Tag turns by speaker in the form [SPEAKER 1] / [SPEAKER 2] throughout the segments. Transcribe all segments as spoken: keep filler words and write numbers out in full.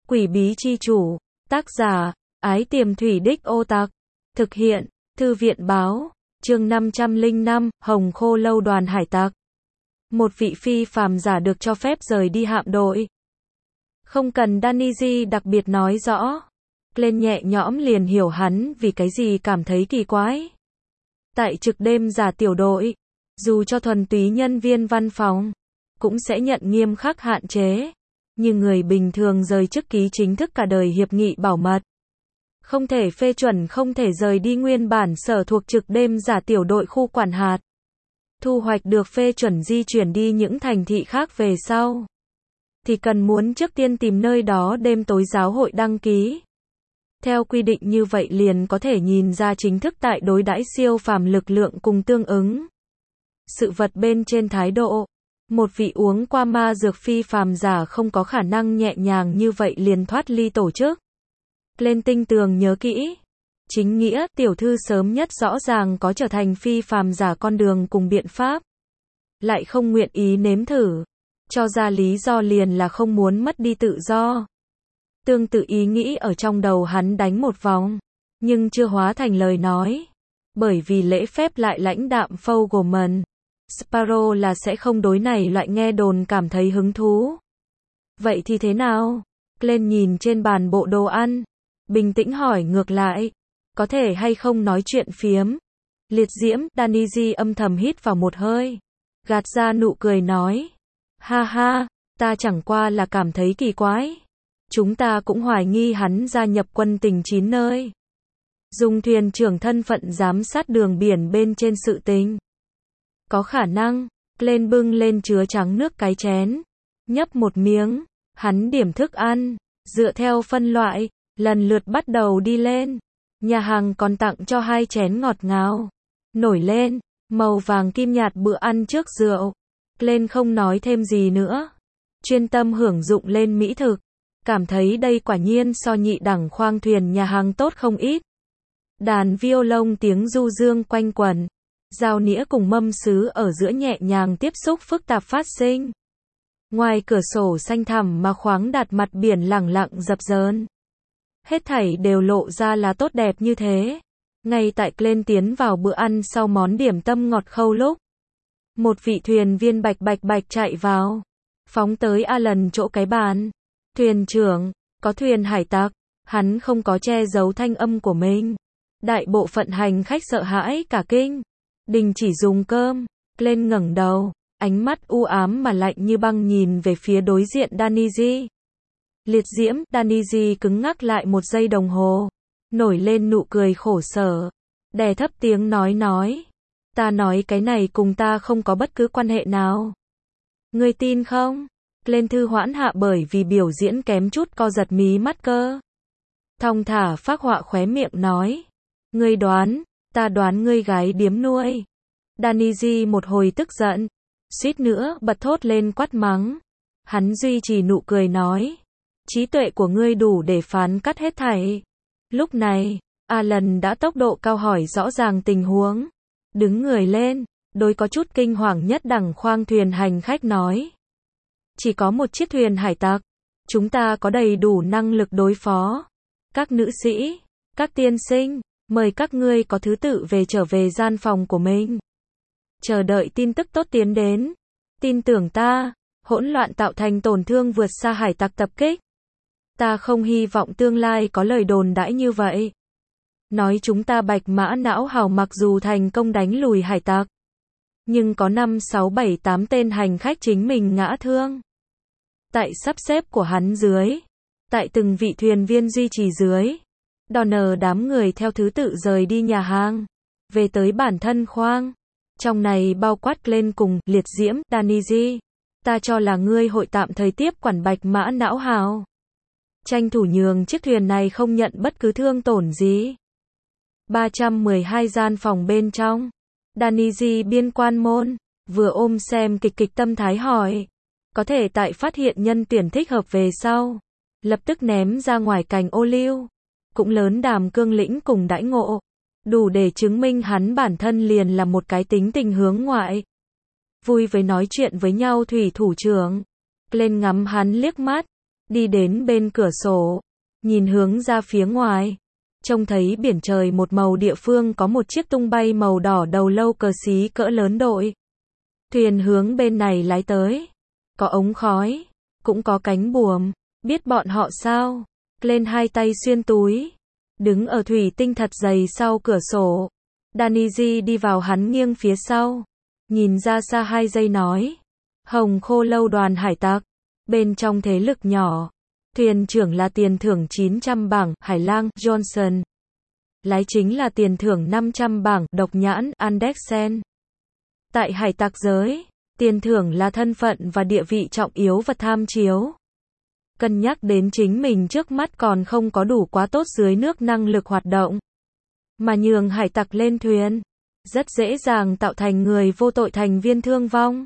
[SPEAKER 1] Quỷ bí chi chủ. Tác giả, Ái Tiềm Thủy Đích Ô Tặc. Thực hiện, Thư viện báo. Chương năm trăm lẻ năm, Hồng Khô Lâu đoàn hải tặc. Một vị phi phàm giả được cho phép rời đi hạm đội. Không cần Daniji đặc biệt nói rõ. Lên nhẹ nhõm liền hiểu hắn vì cái gì cảm thấy kỳ quái. Tại trực đêm giả tiểu đội, dù cho thuần túy nhân viên văn phòng, cũng sẽ nhận nghiêm khắc hạn chế. Nhưng người bình thường rời chức ký chính thức cả đời hiệp nghị bảo mật. Không thể phê chuẩn, không thể rời đi nguyên bản sở thuộc trực đêm giả tiểu đội khu quản hạt. Thu hoạch được phê chuẩn di chuyển đi những thành thị khác về sau. Thì cần muốn trước tiên tìm nơi đó đêm tối giáo hội đăng ký. Theo quy định như vậy liền có thể nhìn ra chính thức tại đối đãi siêu phàm lực lượng cùng tương ứng. Sự vật bên trên thái độ. Một vị uống qua ma dược phi phàm giả không có khả năng nhẹ nhàng như vậy liền thoát ly tổ chức. Lên tinh tường nhớ kỹ. Chính nghĩa, tiểu thư sớm nhất rõ ràng có trở thành phi phàm giả con đường cùng biện pháp. Lại không nguyện ý nếm thử. Cho ra lý do liền là không muốn mất đi tự do. Tương tự ý nghĩ ở trong đầu hắn đánh một vòng. Nhưng chưa hóa thành lời nói. Bởi vì lễ phép lại lãnh đạm Fogelman. Sparrow là sẽ không đối này loại nghe đồn cảm thấy hứng thú. Vậy thì thế nào? Lên nhìn trên bàn bộ đồ ăn. Bình tĩnh hỏi ngược lại. Có thể hay không nói chuyện phiếm? Liệt diễm, Daniji âm thầm hít vào một hơi. Gạt ra nụ cười nói. Ha ha, ta chẳng qua là cảm thấy kỳ quái. Chúng ta cũng hoài nghi hắn gia nhập quân tình chín nơi. Dùng thuyền trưởng thân phận giám sát đường biển bên trên sự tình. Có khả năng, lên bưng lên chứa trắng nước cái chén. Nhấp một miếng, hắn điểm thức ăn, dựa theo phân loại, lần lượt bắt đầu đi lên. Nhà hàng còn tặng cho hai chén ngọt ngào. Nổi lên, màu vàng kim nhạt bữa ăn trước rượu. Lên không nói thêm gì nữa. Chuyên tâm hưởng dụng lên mỹ thực. Cảm thấy đây quả nhiên so nhị đẳng khoang thuyền nhà hàng tốt không ít. Đàn violon tiếng du dương quanh quẩn. Dao nĩa cùng mâm sứ ở giữa nhẹ nhàng tiếp xúc phức tạp phát sinh. Ngoài cửa sổ xanh thẳm mà khoáng đạt mặt biển lẳng lặng dập dờn. Hết thảy đều lộ ra là tốt đẹp như thế. Ngay tại Glenn tiến vào bữa ăn sau món điểm tâm ngọt khâu lúc. Một vị thuyền viên bạch bạch bạch chạy vào. Phóng tới Alan chỗ cái bàn. Thuyền trưởng, có thuyền hải tặc. Hắn không có che giấu thanh âm của mình. Đại bộ phận hành khách sợ hãi cả kinh. Đình chỉ dùng cơm. Glenn ngẩng đầu. Ánh mắt u ám mà lạnh như băng nhìn về phía đối diện Daniji. Liệt diễm, Daniji cứng ngắc lại một giây đồng hồ. Nổi lên nụ cười khổ sở. Đè thấp tiếng nói nói. Ta nói cái này cùng ta không có bất cứ quan hệ nào. Ngươi tin không? Lên thư hoãn hạ bởi vì biểu diễn kém chút co giật mí mắt cơ. Thong thả phác họa khóe miệng nói. Ngươi đoán, ta đoán ngươi gái điếm nuôi. Daniji một hồi tức giận. Suýt nữa bật thốt lên quát mắng. Hắn duy trì nụ cười nói. Trí tuệ của ngươi đủ để phán cắt hết thảy. Lúc này, Alan đã tốc độ cao hỏi rõ ràng tình huống. Đứng người lên, đối có chút kinh hoàng nhất đẳng khoang thuyền hành khách nói. Chỉ có một chiếc thuyền hải tặc. Chúng ta có đầy đủ năng lực đối phó. Các nữ sĩ, các tiên sinh, mời các ngươi có thứ tự về trở về gian phòng của mình. Chờ đợi tin tức tốt tiến đến. Tin tưởng ta, hỗn loạn tạo thành tổn thương vượt xa hải tặc tập kích. Ta không hy vọng tương lai có lời đồn đãi như vậy. Nói chúng ta bạch mã não hào mặc dù thành công đánh lùi hải tặc. Nhưng có năm sáu bảy tám tên hành khách chính mình ngã thương. Tại sắp xếp của hắn dưới. Tại từng vị thuyền viên duy trì dưới. Donner đám người theo thứ tự rời đi nhà hàng. Về tới bản thân khoang. Trong này bao quát lên cùng liệt diễm, Daniji. Ta cho là ngươi hội tạm thời tiếp quản bạch mã não hào. Tranh thủ nhường chiếc thuyền này không nhận bất cứ thương tổn gì. ba trăm mười hai gian phòng bên trong. Daniji biên quan môn. Vừa ôm xem kịch kịch tâm thái hỏi. Có thể tại phát hiện nhân tuyển thích hợp về sau. Lập tức ném ra ngoài cành ô liu. Cũng lớn đàm cương lĩnh cùng đãi ngộ. Đủ để chứng minh hắn bản thân liền là một cái tính tình hướng ngoại. Vui với nói chuyện với nhau thủy thủ trưởng. Lên ngắm hắn liếc mắt. đi đến bên cửa sổ, nhìn hướng ra phía ngoài, trông thấy biển trời một màu, địa phương có một chiếc tung bay màu đỏ đầu lâu cờ xí cỡ lớn đội. Thuyền hướng bên này lái tới, có ống khói, cũng có cánh buồm, biết bọn họ sao? Lên hai tay xuyên túi, đứng ở thủy tinh thật dày sau cửa sổ. Danny đi vào, hắn nghiêng phía sau, nhìn ra xa hai giây nói, Hồng Khô Lâu đoàn hải tặc, bên trong thế lực nhỏ, thuyền trưởng là tiền thưởng chín trăm bảng, Hải Lang, Johnson. Lái chính là tiền thưởng năm trăm bảng, Độc Nhãn, Andersen. Tại hải tặc giới, tiền thưởng là thân phận và địa vị trọng yếu và tham chiếu. Cân nhắc đến chính mình trước mắt còn không có đủ quá tốt dưới nước năng lực hoạt động, mà nhường hải tặc lên thuyền, rất dễ dàng tạo thành người vô tội thành viên thương vong.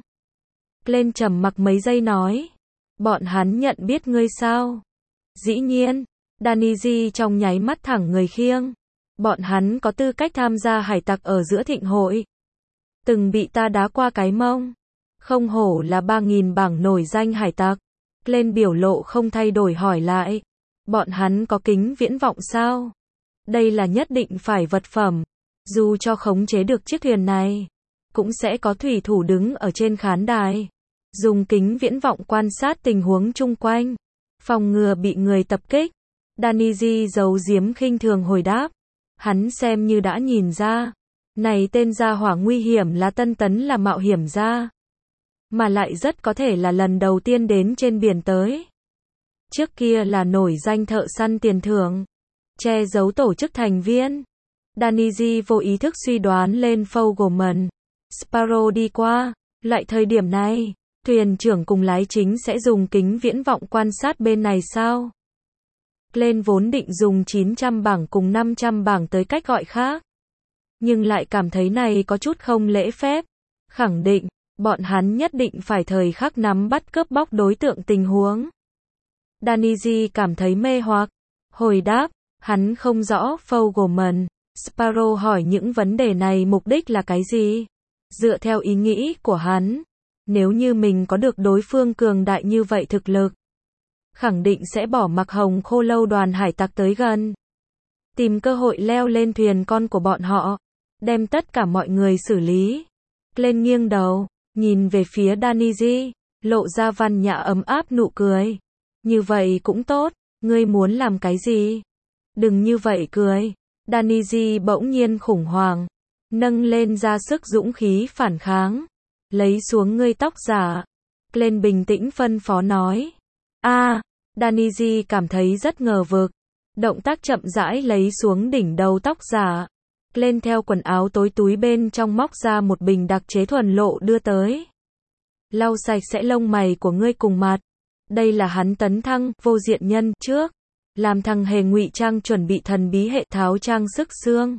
[SPEAKER 1] Lên trầm mặc mấy giây nói, bọn hắn nhận biết ngươi sao? Dĩ nhiên. Danny trong nháy mắt thẳng người khiêng. Bọn hắn có tư cách tham gia hải tặc ở giữa thịnh hội. Từng bị ta đá qua cái mông. Không hổ là ba nghìn bảng nổi danh hải tặc. Lên biểu lộ không thay đổi hỏi lại. Bọn hắn có kính viễn vọng sao? Đây là nhất định phải vật phẩm. Dù cho khống chế được chiếc thuyền này, cũng sẽ có thủy thủ đứng ở trên khán đài, dùng kính viễn vọng quan sát tình huống chung quanh, phòng ngừa bị người tập kích. Danny giấu giếm khinh thường hồi đáp. Hắn xem như đã nhìn ra. Này tên gia hỏa nguy hiểm là Tân Tấn là mạo hiểm gia, mà lại rất có thể là lần đầu tiên đến trên biển tới. Trước kia là nổi danh thợ săn tiền thưởng, che giấu tổ chức thành viên. Danny vô ý thức suy đoán lên Fogelman. Sparrow đi qua. Loại thời điểm này, thuyền trưởng cùng lái chính sẽ dùng kính viễn vọng quan sát bên này sao? Lên vốn định dùng chín trăm bảng cùng năm trăm bảng tới cách gọi khác, nhưng lại cảm thấy này có chút không lễ phép. Khẳng định, bọn hắn nhất định phải thời khắc nắm bắt cướp bóc đối tượng tình huống. Danny cảm thấy mê hoặc. Hồi đáp, hắn không rõ. Fogelman. Sparrow hỏi những vấn đề này mục đích là cái gì? Dựa theo ý nghĩ của hắn, nếu như mình có được đối phương cường đại như vậy thực lực, khẳng định sẽ bỏ mặc Hồng Khô Lâu đoàn hải tặc tới gần, tìm cơ hội leo lên thuyền con của bọn họ, đem tất cả mọi người xử lý. Lên nghiêng đầu, nhìn về phía Danny, lộ ra văn nhã ấm áp nụ cười. Như vậy cũng tốt, ngươi muốn làm cái gì? Đừng như vậy cười. Danny bỗng nhiên khủng hoảng, nâng lên ra sức dũng khí phản kháng. Lấy xuống ngươi tóc giả. Lên bình tĩnh phân phó nói. A, à, Danny cảm thấy rất ngờ vực. Động tác chậm rãi lấy xuống đỉnh đầu tóc giả. Lên theo quần áo tối túi bên trong móc ra một bình đặc chế thuần lộ đưa tới. Lau sạch sẽ lông mày của ngươi cùng mặt. Đây là hắn tấn thăng vô diện nhân trước, làm thằng hề ngụy trang chuẩn bị thần bí hệ tháo trang sức xương.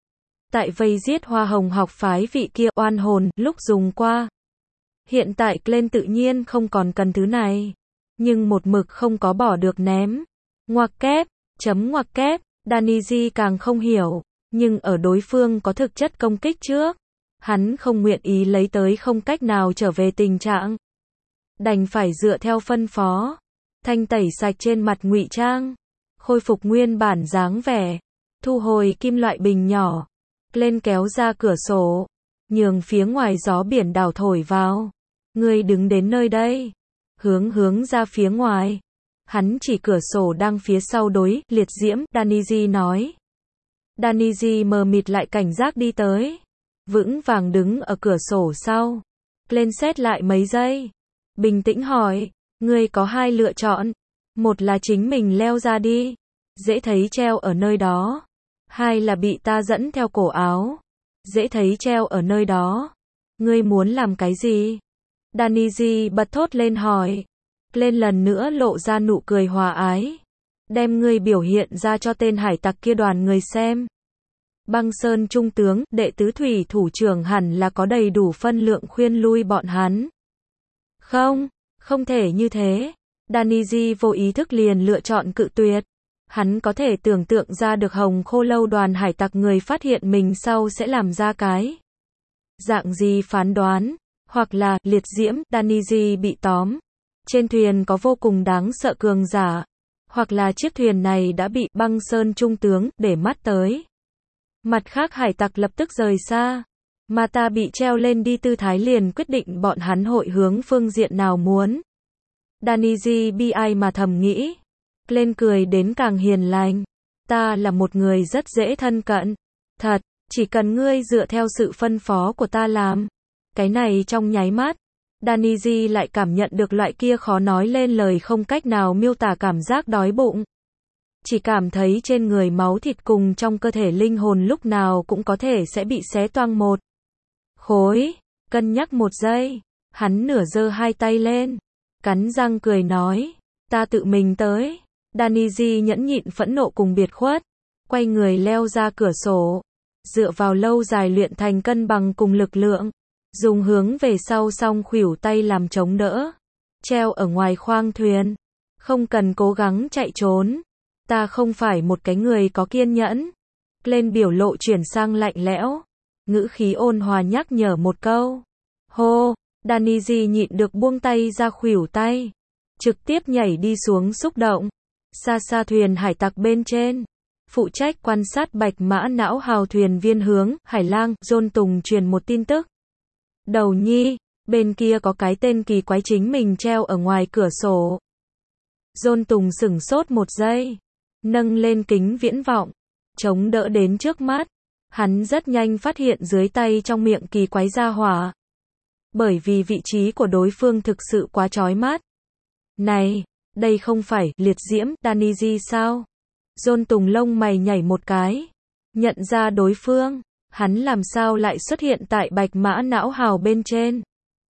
[SPEAKER 1] Tại vây giết hoa hồng học phái vị kia oan hồn lúc dùng qua. Hiện tại Glenn tự nhiên không còn cần thứ này, nhưng một mực không có bỏ được ném. Ngoặc kép, chấm ngoặc kép, Danny càng không hiểu, nhưng ở đối phương có thực chất công kích trước, hắn không nguyện ý lấy tới không cách nào trở về tình trạng. Đành phải dựa theo phân phó, thanh tẩy sạch trên mặt ngụy trang, khôi phục nguyên bản dáng vẻ, thu hồi kim loại bình nhỏ, lên kéo ra cửa sổ, nhường phía ngoài gió biển đảo thổi vào. Ngươi đứng đến nơi đây, hướng hướng ra phía ngoài. Hắn chỉ cửa sổ đang phía sau đối liệt diễm, Danny nói. Danny mờ mịt lại cảnh giác đi tới, vững vàng đứng ở cửa sổ sau. Lên xét lại mấy giây, bình tĩnh hỏi, ngươi có hai lựa chọn, một là chính mình leo ra đi, dễ thấy treo ở nơi đó, hai là bị ta dẫn theo cổ áo, dễ thấy treo ở nơi đó. Ngươi muốn làm cái gì? Danny bật thốt lên hỏi. Lên lần nữa lộ ra nụ cười hòa ái. Đem ngươi biểu hiện ra cho tên hải tặc kia đoàn người xem. Băng Sơn trung tướng, đệ tứ thủy thủ trưởng hẳn là có đầy đủ phân lượng khuyên lui bọn hắn. Không, không thể như thế. Danny vô ý thức liền lựa chọn cự tuyệt. Hắn có thể tưởng tượng ra được Hồng Khô Lâu đoàn hải tặc người phát hiện mình sau sẽ làm ra cái dạng gì phán đoán, hoặc là liệt diễm. Danny bị tóm Trên thuyền có vô cùng đáng sợ cường giả. Hoặc là chiếc thuyền này đã bị băng sơn trung tướng để mắt tới. Mặt khác hải tặc lập tức rời xa. Mà ta bị treo lên đi tư thái liền quyết định bọn hắn hội hướng phương diện nào muốn. Danny bi ai mà thầm nghĩ. Lên cười đến càng hiền lành. Ta là một người rất dễ thân cận. Thật, chỉ cần ngươi dựa theo sự phân phó của ta làm. Cái này trong nháy mắt. Danny lại cảm nhận được loại kia khó nói lên lời không cách nào miêu tả cảm giác đói bụng. Chỉ cảm thấy trên người máu thịt cùng trong cơ thể linh hồn lúc nào cũng có thể sẽ bị xé toang một khối. Cân nhắc một giây. Hắn nửa giơ hai tay lên. Cắn răng cười nói. Ta tự mình tới. Danny nhẫn nhịn phẫn nộ cùng biệt khuất. Quay người leo ra cửa sổ. Dựa vào lâu dài luyện thành cân bằng cùng lực lượng. Dùng hướng về sau song khuỷu tay làm chống đỡ. Treo ở ngoài khoang thuyền. Không cần cố gắng chạy trốn. Ta không phải một cái người có kiên nhẫn. Lên biểu lộ chuyển sang lạnh lẽo. Ngữ khí ôn hòa nhắc nhở một câu. Hô, Danny nhịn được buông tay ra khuỷu tay. Trực tiếp nhảy đi xuống xúc động. Xa xa thuyền hải tặc bên trên. Phụ trách quan sát bạch mã não hào thuyền viên hướng, Hải Lang, John Tùng truyền một tin tức. Đầu nhi, bên kia có cái tên kỳ quái chính mình treo ở ngoài cửa sổ. John Tùng sửng sốt một giây. Nâng lên kính viễn vọng. Chống đỡ đến trước mắt. Hắn rất nhanh phát hiện dưới tay trong miệng kỳ quái ra hỏa. Bởi vì vị trí của đối phương thực sự quá chói mắt. Này, đây không phải liệt diễm Danny sao? John Tùng lông mày nhảy một cái. Nhận ra đối phương. Hắn làm sao lại xuất hiện tại bạch mã não hào bên trên?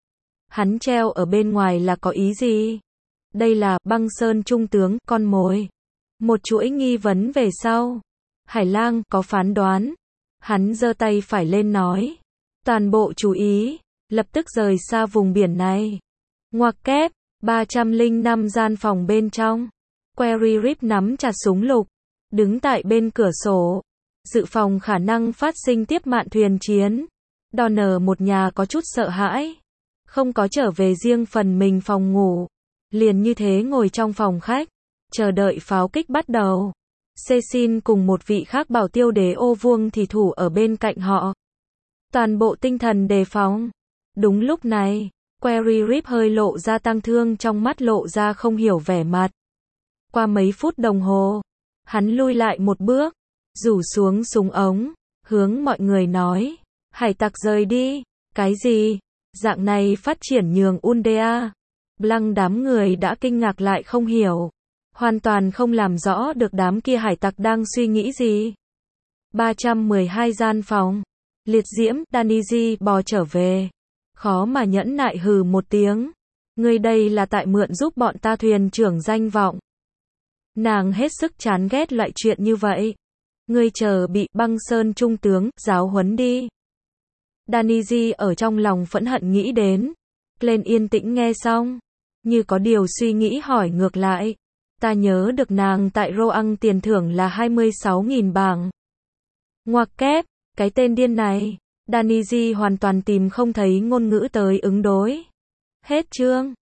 [SPEAKER 1] Hắn treo ở bên ngoài là có ý gì? Đây là băng sơn trung tướng, con mồi. Một chuỗi nghi vấn về sau. Hải Lang có phán đoán. Hắn giơ tay phải lên nói. Toàn bộ chú ý. Lập tức rời xa vùng biển này. Ngoặc kép. ba trăm lẻ năm gian phòng bên trong. Query Rip nắm chặt súng lục. Đứng tại bên cửa sổ. Dự phòng khả năng phát sinh tiếp mạn thuyền chiến. Donner một nhà có chút sợ hãi. Không có trở về riêng phần mình phòng ngủ. Liền như thế ngồi trong phòng khách. Chờ đợi pháo kích bắt đầu. Cecil cùng một vị khác bảo tiêu đế ô vuông thì thủ ở bên cạnh họ. Toàn bộ tinh thần đề phòng. Đúng lúc này, Query Rip hơi lộ ra tang thương trong mắt lộ ra không hiểu vẻ mặt. Qua mấy phút đồng hồ, hắn lui lại một bước, rủ xuống súng ống, hướng mọi người nói, hải tặc rời đi, cái gì? Dạng này phát triển nhường Undea. Blanc đám người đã kinh ngạc lại không hiểu. Hoàn toàn không làm rõ được đám kia hải tặc đang suy nghĩ gì. ba trăm mười hai gian phòng. Liệt diễm, Danny bò trở về. Khó mà nhẫn nại hừ một tiếng. Ngươi đây là tại mượn giúp bọn ta thuyền trưởng danh vọng. Nàng hết sức chán ghét loại chuyện như vậy. Ngươi chờ bị băng sơn trung tướng giáo huấn đi. Danny ở trong lòng phẫn hận nghĩ đến. Lên yên tĩnh nghe xong. Như có điều suy nghĩ hỏi ngược lại. Ta nhớ được nàng tại Roang tiền thưởng là hai mươi sáu nghìn bảng. Ngoặc kép, cái tên điên này. Danny hoàn toàn tìm không thấy ngôn ngữ tới ứng đối. Hết chương.